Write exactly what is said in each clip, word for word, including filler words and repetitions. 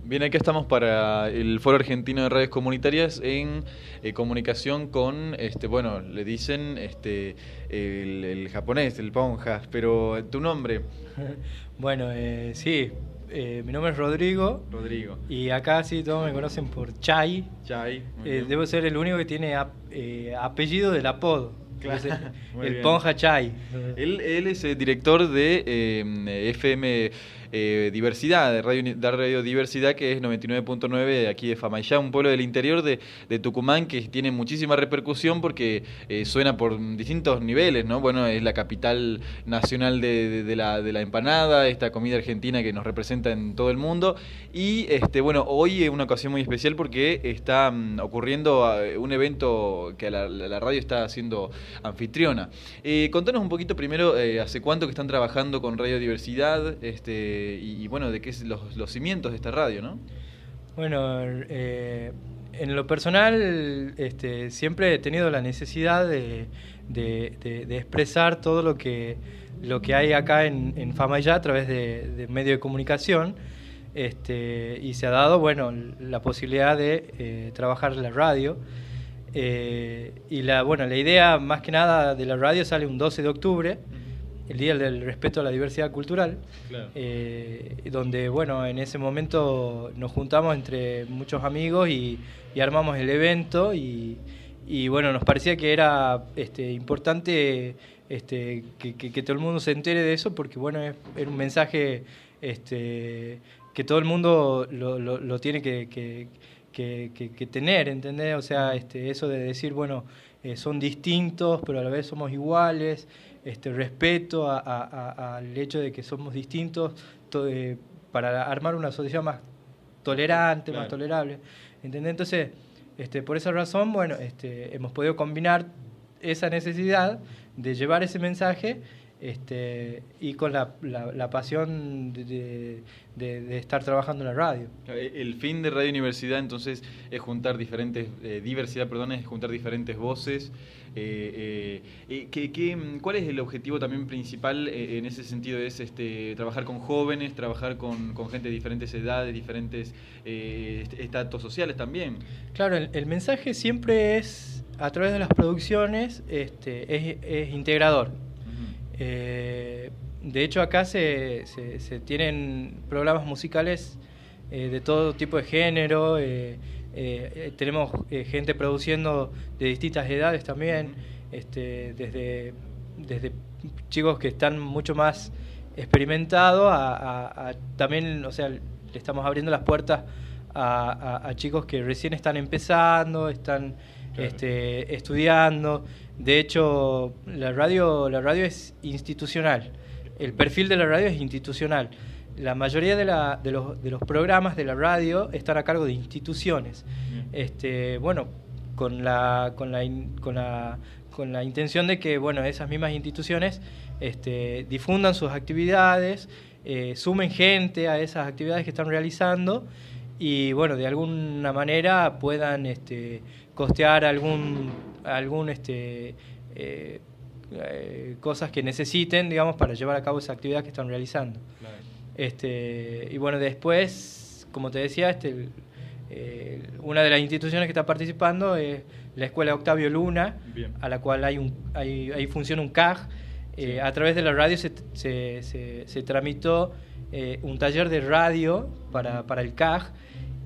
Bien, acá estamos para el Foro Argentino de Radios Comunitarias en eh, comunicación con, este, bueno, le dicen este, el, el japonés, el Ponja, pero tu nombre. Bueno, eh, sí, eh, mi nombre es Rodrigo. Rodrigo. Y acá sí todos me conocen por Chay. Chay. Eh, debo ser el único que tiene ap eh, apellido del apodo. Claro. El bien. Ponja Chay. Él, él es el director de eh, F M eh, Diversidad, de Radio, de Radio Diversidad, que es noventa y nueve punto nueve de aquí de Famayá, un pueblo del interior de, de Tucumán que tiene muchísima repercusión porque eh, suena por distintos niveles, ¿no? Bueno, es la capital nacional de, de, de, la, de la empanada, esta comida argentina que nos representa en todo el mundo. Y este, bueno, hoy es una ocasión muy especial porque está um, ocurriendo uh, un evento que la, la, la radio está haciendo anfitriona. Eh, contanos un poquito primero, eh, ¿hace cuánto que están trabajando con Radio Diversidad? Este, y, y bueno, de qué es los, los cimientos de esta radio, ¿no? Bueno, eh, en lo personal este, siempre he tenido la necesidad de, de, de, de expresar todo lo que, lo que hay acá en, en Famayá a través de, de medios de comunicación. Este, y se ha dado, bueno, la posibilidad de eh, trabajar en la radio. Eh, y la, bueno, la idea más que nada de la radio sale un doce de octubre, el Día del Respeto a la Diversidad Cultural, claro. eh, donde, bueno, en ese momento nos juntamos entre muchos amigos y, y armamos el evento y, y, bueno, nos parecía que era este, importante este, que, que, que todo el mundo se entere de eso porque, bueno, es, es un mensaje este, que todo el mundo lo, lo, lo tiene que... que Que, que, que tener, ¿entendés? O sea, este, eso de decir, bueno, eh, son distintos, pero a la vez somos iguales, este, respeto a, a, a, al hecho de que somos distintos, to, eh, para armar una sociedad más tolerante, claro. más tolerable, ¿entendés? Entonces, este, por esa razón, bueno, este, hemos podido combinar esa necesidad de llevar ese mensaje Este, y con la, la, la pasión de, de, de estar trabajando en la radio. El fin de Radio Universidad entonces es juntar diferentes, eh, diversidad, perdón, es juntar diferentes voces. Eh, eh, ¿qué, qué, ¿Cuál es el objetivo también principal eh, en ese sentido? ¿Es este, trabajar con jóvenes, trabajar con, con gente de diferentes edades, diferentes eh, estatus sociales también? Claro, el, el mensaje siempre es, a través de las producciones, este, es, es integrador. Eh, de hecho acá se, se, se tienen programas musicales eh, de todo tipo de género, eh, eh, tenemos eh, gente produciendo de distintas edades también, este, desde, desde chicos que están mucho más experimentados a, a, a también, o sea, le estamos abriendo las puertas a, a, a chicos que recién están empezando, están claro. este, estudiando. De hecho, la radio, la radio es institucional. El perfil de la radio es institucional. La mayoría de, la, de, los, de los programas de la radio están a cargo de instituciones. Este, bueno, con la, con la, con la, con la intención de que, bueno, esas mismas instituciones este, difundan sus actividades, eh, sumen gente a esas actividades que están realizando y, bueno, de alguna manera puedan este, costear algún algún este eh, eh, cosas que necesiten, digamos, para llevar a cabo esa actividad que están realizando. Claro. Este y bueno, después, como te decía, este eh, una de las instituciones que está participando es la Escuela Octavio Luna, Bien. a la cual hay un hay, ahí funciona un C A G. Eh, sí. A través de la radio se se, se, se tramitó eh, un taller de radio para, para el C A G.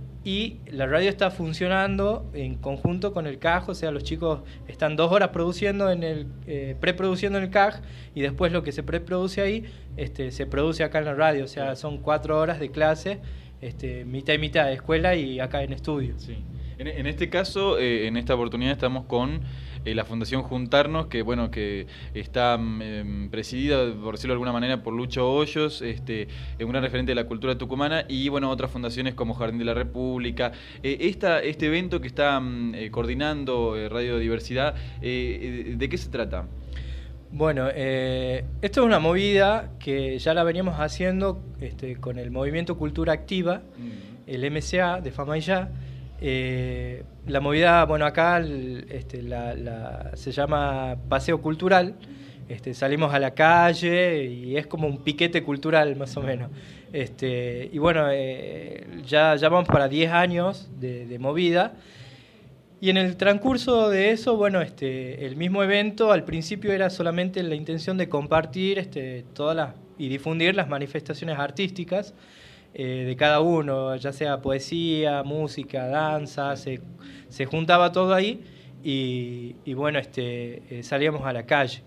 Y la radio está funcionando en conjunto con el C A G, o sea, los chicos están dos horas produciendo en el eh, preproduciendo en el C A G y después lo que se preproduce ahí este, se produce acá en la radio, o sea, son cuatro horas de clase, este, mitad y mitad de escuela y acá en estudio. Sí. En, en este caso, eh, en esta oportunidad estamos con eh, la Fundación Juntarnos, que bueno, que está eh, presidida, por decirlo de alguna manera, por Lucho Hoyos, este, un gran referente de la cultura tucumana, y bueno, otras fundaciones como Jardín de la República. Eh, esta, este evento que está eh, coordinando eh, Radio Diversidad, eh, ¿de qué se trata? Bueno, eh, esto es una movida que ya la veníamos haciendo este, con el Movimiento Cultura Activa, mm. el M C A de Famayá. Eh, la movida, bueno, acá el, este, la, la, se llama Paseo Cultural, este, salimos a la calle y es como un piquete cultural más o menos. Este, y bueno, eh, ya, ya vamos para diez años de, de movida. Y en el transcurso de eso, bueno, este, el mismo evento al principio era solamente la intención de compartir este, todas las y difundir las manifestaciones artísticas eh, de cada uno, ya sea poesía, música, danza, se, se juntaba todo ahí y, y bueno, este, eh, salíamos a la calle.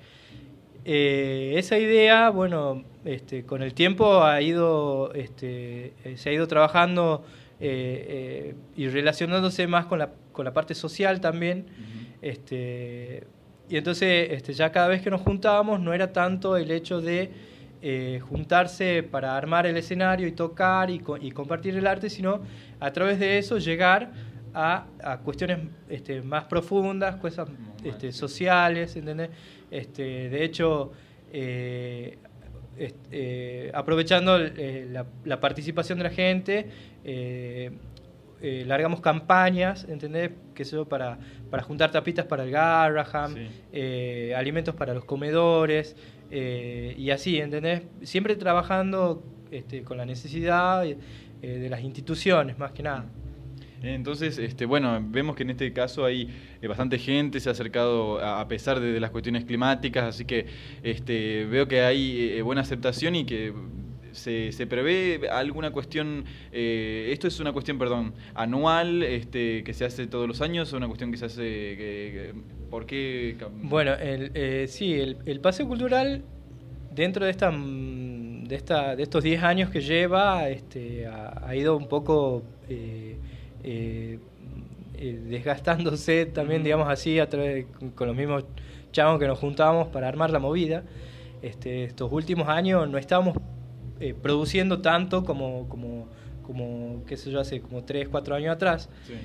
Eh, esa idea, bueno, este, con el tiempo ha ido, este, eh, se ha ido trabajando eh, eh, y relacionándose más con la, con la parte social también. Uh-huh. este, y entonces este, ya cada vez que nos juntábamos no era tanto el hecho de eh, juntarse para armar el escenario y tocar y, co- y compartir el arte, sino a través de eso llegar a, a cuestiones este, más profundas, cosas este, sociales, ¿entendés? Este, de hecho, eh, este, eh, aprovechando eh, la, la participación de la gente, eh, eh, largamos campañas, ¿entendés? Que eso para, para juntar tapitas para el Garraham, sí. eh, alimentos para los comedores, eh, y así, ¿entendés? Siempre trabajando este, con la necesidad eh, de las instituciones, más que nada. Entonces, este, bueno, vemos que en este caso hay eh, bastante gente, se ha acercado a, a pesar de, de las cuestiones climáticas, así que este, veo que hay eh, buena aceptación y que se, se prevé alguna cuestión, eh, esto es una cuestión, perdón, anual, este, que se hace todos los años, o una cuestión que se hace, que, que, ¿por qué? Bueno, el, eh, sí, el, el paseo cultural dentro de esta, de esta, de estos diez años que lleva, este, ha, ha ido un poco Eh, Eh, eh, desgastándose también, digamos así, a través de, con, con los mismos chavos que nos juntábamos para armar la movida. Este, estos últimos años no estábamos eh, produciendo tanto como, como, como, qué sé yo, hace como tres, cuatro años atrás. Sí.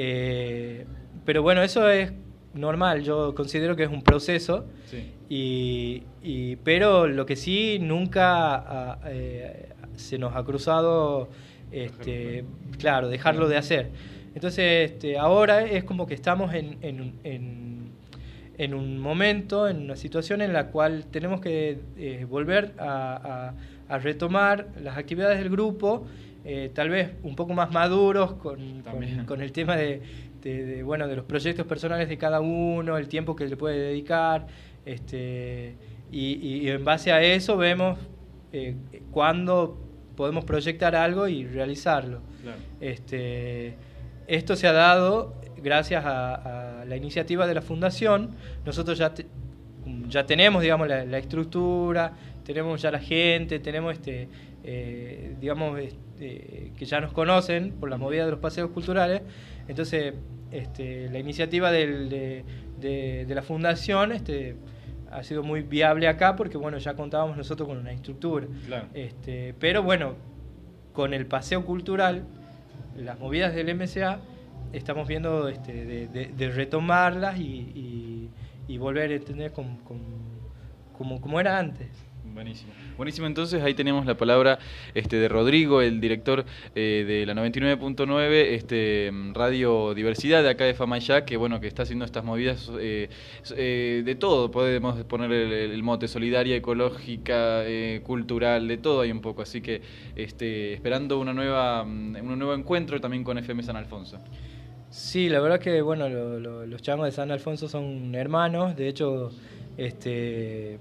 Eh, pero bueno, eso es normal, yo considero que es un proceso. Sí. Y, y, pero lo que sí, nunca a, eh, se nos ha cruzado... Este, claro, dejarlo de hacer. Entonces, este, ahora es como que estamos en, en, en, en un momento, en una situación en la cual tenemos que eh, volver a, a, a retomar las actividades del grupo, eh, tal vez un poco más maduros con, con, con el tema de, de, de, bueno, de los proyectos personales de cada uno, el tiempo que le puede dedicar, este, y, y en base a eso vemos eh, cuándo podemos proyectar algo y realizarlo. Claro. Este, esto se ha dado gracias a, a la iniciativa de la Fundación. Nosotros ya, te, ya tenemos, digamos, la, la estructura, tenemos ya la gente, tenemos, este, eh, digamos, este, que ya nos conocen por las movidas de los paseos culturales. Entonces, este, la iniciativa del, de, de, de la Fundación... Este, ha sido muy viable acá porque bueno, ya contábamos nosotros con una estructura. Claro. Este, pero bueno, con el paseo cultural, las movidas del M C A, estamos viendo este, de, de, de retomarlas y, y, y volver a entender como, como, como, como era antes. Buenísimo. Buenísimo, entonces ahí tenemos la palabra este, de Rodrigo, el director eh, de la noventa y nueve punto nueve, este, Radio Diversidad de acá de Famayá, que bueno, que está haciendo estas movidas eh, eh, de todo, podemos poner el, el mote, solidaria, ecológica, eh, cultural, de todo hay un poco, así que este, esperando una nueva, un nuevo encuentro también con F M San Alfonso. Sí, la verdad que bueno, lo, lo, los changos de San Alfonso son hermanos, de hecho, este...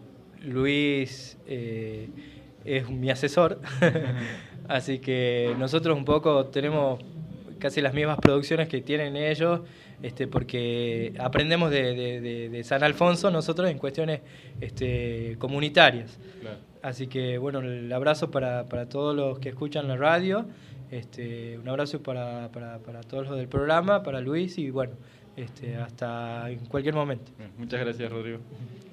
Luis eh, es mi asesor, así que nosotros un poco tenemos casi las mismas producciones que tienen ellos, este, porque aprendemos de, de, de, de San Alfonso nosotros en cuestiones este, comunitarias. Claro. Así que bueno, el abrazo para, para todos los que escuchan la radio, este, un abrazo para, para, para todos los del programa, para Luis y bueno, este, hasta en cualquier momento. Muchas gracias, Rodrigo.